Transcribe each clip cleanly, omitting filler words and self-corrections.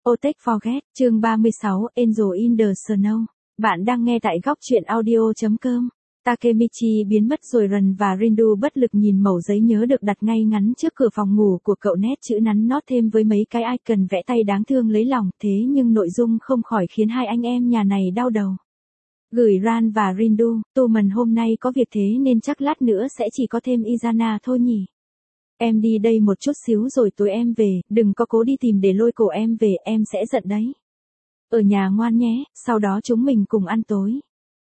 Take Forget, chương 36, Angel in the Snow. Bạn đang nghe tại góc truyện audio.com. Takemichi biến mất rồi Ren và Rindu bất lực nhìn mẩu giấy nhớ được đặt ngay ngắn trước cửa phòng ngủ của cậu, nét chữ nắn nót thêm với mấy cái icon vẽ tay đáng thương lấy lòng, thế nhưng nội dung không khỏi khiến hai anh em nhà này đau đầu. Gửi Ran và Rindu, Tumen hôm nay có việc thế nên chắc lát nữa sẽ chỉ có thêm Izana thôi nhỉ. Em đi đây một chút xíu rồi tối em về, đừng có cố đi tìm để lôi cổ em về, em sẽ giận đấy. Ở nhà ngoan nhé, sau đó chúng mình cùng ăn tối.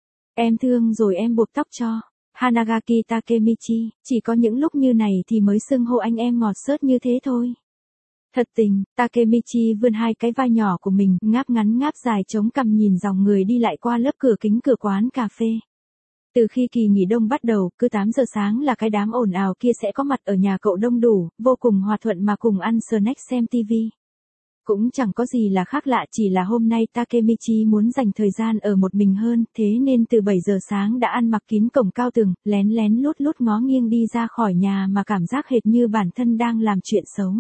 Em thương rồi em buộc tóc cho. Hanagaki Takemichi, chỉ có những lúc như này thì mới xưng hô anh em ngọt xớt như thế thôi. Thật tình, Takemichi vươn hai cái vai nhỏ của mình, ngáp ngắn ngáp dài chống cằm nhìn dòng người đi lại qua lớp cửa kính cửa quán cà phê. Từ khi kỳ nghỉ đông bắt đầu, cứ 8 giờ sáng là cái đám ồn ào kia sẽ có mặt ở nhà cậu đông đủ, vô cùng hòa thuận mà cùng ăn snack xem TV. Cũng chẳng có gì là khác lạ, chỉ là hôm nay Takemichi muốn dành thời gian ở một mình hơn, thế nên từ 7 giờ sáng đã ăn mặc kín cổng cao tường, lén lén lút lút ngó nghiêng đi ra khỏi nhà mà cảm giác hệt như bản thân đang làm chuyện xấu.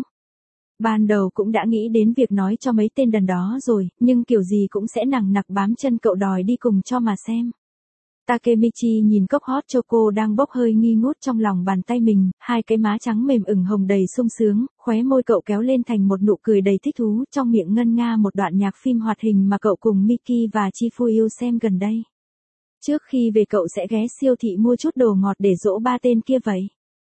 Ban đầu cũng đã nghĩ đến việc nói cho mấy tên đần đó rồi, nhưng kiểu gì cũng sẽ nằng nặc bám chân cậu đòi đi cùng cho mà xem. Takemichi nhìn cốc hot choco đang bốc hơi nghi ngút trong lòng bàn tay mình, hai cái má trắng mềm ửng hồng đầy sung sướng, khóe môi cậu kéo lên thành một nụ cười đầy thích thú, trong miệng ngân nga một đoạn nhạc phim hoạt hình mà cậu cùng Miki và Chifuyu xem gần đây. Trước khi về cậu sẽ ghé siêu thị mua chút đồ ngọt để dỗ ba tên kia vậy.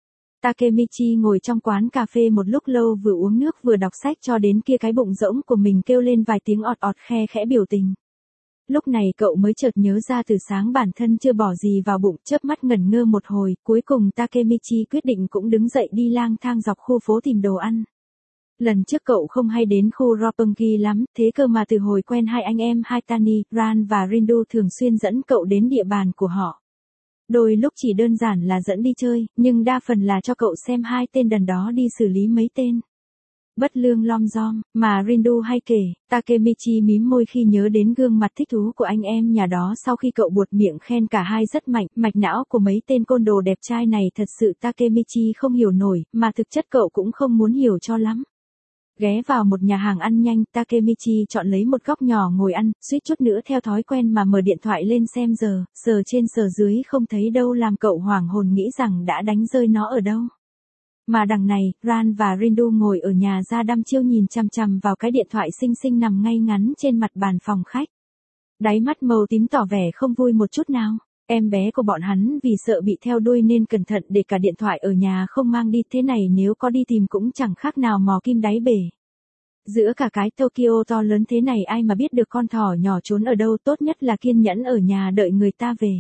Takemichi ngồi trong quán cà phê một lúc lâu, vừa uống nước vừa đọc sách cho đến kia cái bụng rỗng của mình kêu lên vài tiếng ọt ọt khe khẽ biểu tình. Lúc này cậu mới chợt nhớ ra từ sáng bản thân chưa bỏ gì vào bụng, chớp mắt ngẩn ngơ một hồi, cuối cùng Takemichi quyết định cũng đứng dậy đi lang thang dọc khu phố tìm đồ ăn. Lần trước cậu không hay đến khu Roppongi lắm, thế cơ mà từ hồi quen hai anh em Haitani, Ran và Rindu thường xuyên dẫn cậu đến địa bàn của họ. Đôi lúc chỉ đơn giản là dẫn đi chơi, nhưng đa phần là cho cậu xem hai tên đần đó đi xử lý mấy tên bất lương lom rom, mà Rindu hay kể. Takemichi mím môi khi nhớ đến gương mặt thích thú của anh em nhà đó sau khi cậu buột miệng khen cả hai rất mạnh, mạch não của mấy tên côn đồ đẹp trai này thật sự Takemichi không hiểu nổi, mà thực chất cậu cũng không muốn hiểu cho lắm. Ghé vào một nhà hàng ăn nhanh, Takemichi chọn lấy một góc nhỏ ngồi ăn, suýt chút nữa theo thói quen mà mở điện thoại lên xem giờ, sờ trên sờ dưới không thấy đâu làm cậu hoảng hồn nghĩ rằng đã đánh rơi nó ở đâu. Mà đằng này, Ran và Rindu ngồi ở nhà ra đăm chiêu nhìn chằm chằm vào cái điện thoại xinh xinh nằm ngay ngắn trên mặt bàn phòng khách. Đáy mắt màu tím tỏ vẻ không vui một chút nào. Em bé của bọn hắn vì sợ bị theo đuôi nên cẩn thận để cả điện thoại ở nhà không mang đi, thế này nếu có đi tìm cũng chẳng khác nào mò kim đáy bể. Giữa cả cái Tokyo to lớn thế này ai mà biết được con thỏ nhỏ trốn ở đâu, tốt nhất là kiên nhẫn ở nhà đợi người ta về.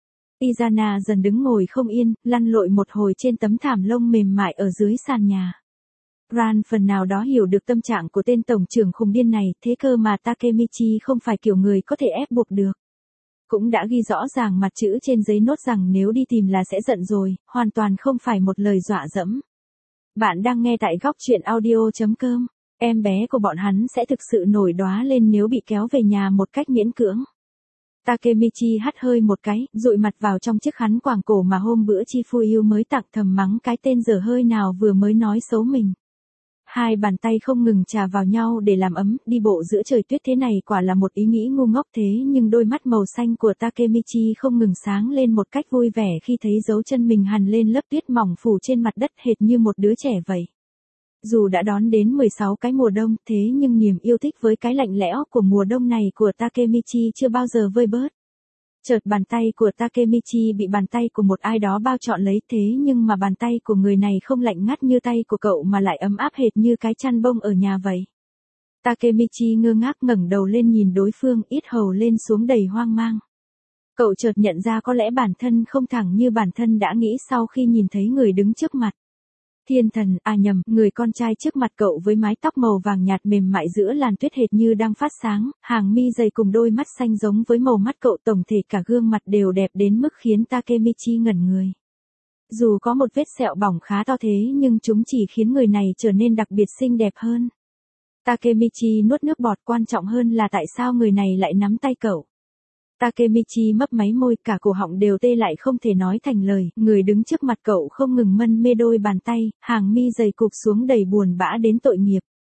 Izana dần đứng ngồi không yên, lăn lội một hồi trên tấm thảm lông mềm mại ở dưới sàn nhà. Ran phần nào đó hiểu được tâm trạng của tên tổng trưởng khùng điên này, thế cơ mà Takemichi không phải kiểu người có thể ép buộc được. Cũng đã ghi rõ ràng mặt chữ trên giấy nốt rằng nếu đi tìm là sẽ giận rồi, hoàn toàn không phải một lời dọa dẫm. Bạn đang nghe tại góc truyện audio.com. Em bé của bọn hắn sẽ thực sự nổi đoá lên nếu bị kéo về nhà một cách miễn cưỡng. Takemichi hắt hơi một cái, dụi mặt vào trong chiếc khăn quàng cổ mà hôm bữa Chifuyu mới tặng, thầm mắng cái tên dở hơi nào vừa mới nói xấu mình. Hai bàn tay không ngừng chà vào nhau để làm ấm, đi bộ giữa trời tuyết thế này quả là một ý nghĩ ngu ngốc, thế nhưng đôi mắt màu xanh của Takemichi không ngừng sáng lên một cách vui vẻ khi thấy dấu chân mình hằn lên lớp tuyết mỏng phủ trên mặt đất hệt như một đứa trẻ vậy. Dù đã đón đến 16 cái mùa đông, thế nhưng niềm yêu thích với cái lạnh lẽo của mùa đông này của Takemichi chưa bao giờ vơi bớt. Chợt bàn tay của Takemichi bị bàn tay của một ai đó bao trọn lấy, thế nhưng mà bàn tay của người này không lạnh ngắt như tay của cậu mà lại ấm áp hệt như cái chăn bông ở nhà vậy. Takemichi ngơ ngác ngẩng đầu lên nhìn đối phương, yết hầu lên xuống đầy hoang mang. Cậu chợt nhận ra có lẽ bản thân không thẳng như bản thân đã nghĩ sau khi nhìn thấy người đứng trước mặt. Thiên thần, à nhầm, người con trai trước mặt cậu với mái tóc màu vàng nhạt mềm mại giữa làn tuyết hệt như đang phát sáng, hàng mi dày cùng đôi mắt xanh giống với màu mắt cậu, tổng thể cả gương mặt đều đẹp đến mức khiến Takemichi ngẩn người. Dù có một vết sẹo bỏng khá to thế nhưng chúng chỉ khiến người này trở nên đặc biệt xinh đẹp hơn. Takemichi nuốt nước bọt, quan trọng hơn là tại sao người này lại nắm tay cậu. Takemichi mấp máy môi, cả cổ họng đều tê lại không thể nói thành lời, người đứng trước mặt cậu không ngừng mân mê đôi bàn tay, hàng mi dày cụp xuống đầy buồn bã đến tội nghiệp.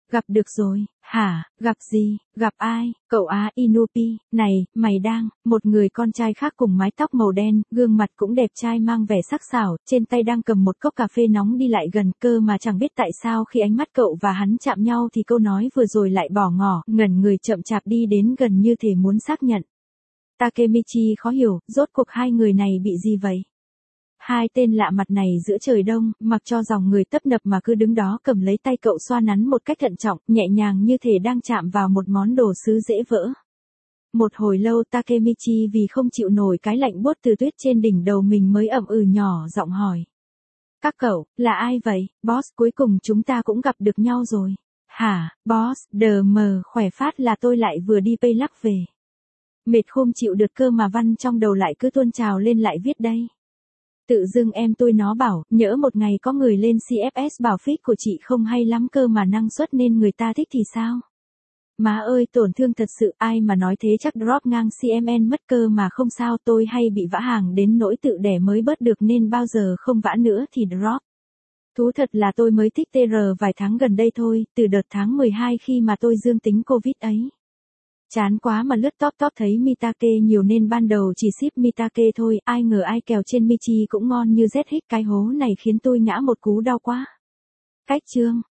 Gặp được rồi, hả, gặp gì, gặp ai, cậu á Inupi, này, mày đang, một người con trai khác cùng mái tóc màu đen, gương mặt cũng đẹp trai mang vẻ sắc sảo, trên tay đang cầm một cốc cà phê nóng đi lại gần cơ mà chẳng biết tại sao khi ánh mắt cậu và hắn chạm nhau thì câu nói vừa rồi lại bỏ ngỏ, ngẩn người chậm chạp đi đến gần như thể muốn xác nhận. Takemichi khó hiểu, rốt cuộc hai người này bị gì vậy? Hai tên lạ mặt này giữa trời đông, mặc cho dòng người tấp nập mà cứ đứng đó cầm lấy tay cậu xoa nắn một cách thận trọng, nhẹ nhàng như thể đang chạm vào một món đồ sứ dễ vỡ. Một hồi lâu Takemichi vì không chịu nổi cái lạnh buốt từ tuyết trên đỉnh đầu mình mới ậm ừ nhỏ giọng hỏi. Các cậu, là ai vậy? Boss, cuối cùng chúng ta cũng gặp được nhau rồi. Hả, boss, đờ mờ, khỏe phát là tôi lại vừa đi Pay Lắc về. Mệt không chịu được cơ mà văn trong đầu lại cứ tuôn trào lên lại viết đây. Tự dưng em tôi nó bảo, nhỡ một ngày có người lên CFS bảo feed của chị không hay lắm cơ mà năng suất nên người ta thích thì sao? Má ơi tổn thương thật sự, ai mà nói thế chắc drop ngang CMN mất cơ mà không sao, tôi hay bị vã hàng đến nỗi tự đẻ mới bớt được nên bao giờ không vã nữa thì drop. Thú thật là tôi mới thích TR vài tháng gần đây thôi, từ đợt tháng 12 khi mà tôi dương tính Covid ấy. Chán quá mà lướt top thấy Mitake nhiều nên ban đầu chỉ ship Mitake thôi, ai ngờ ai kèo trên Michi cũng ngon như rét hích, cái hố này khiến tôi ngã một cú đau quá. Cách chương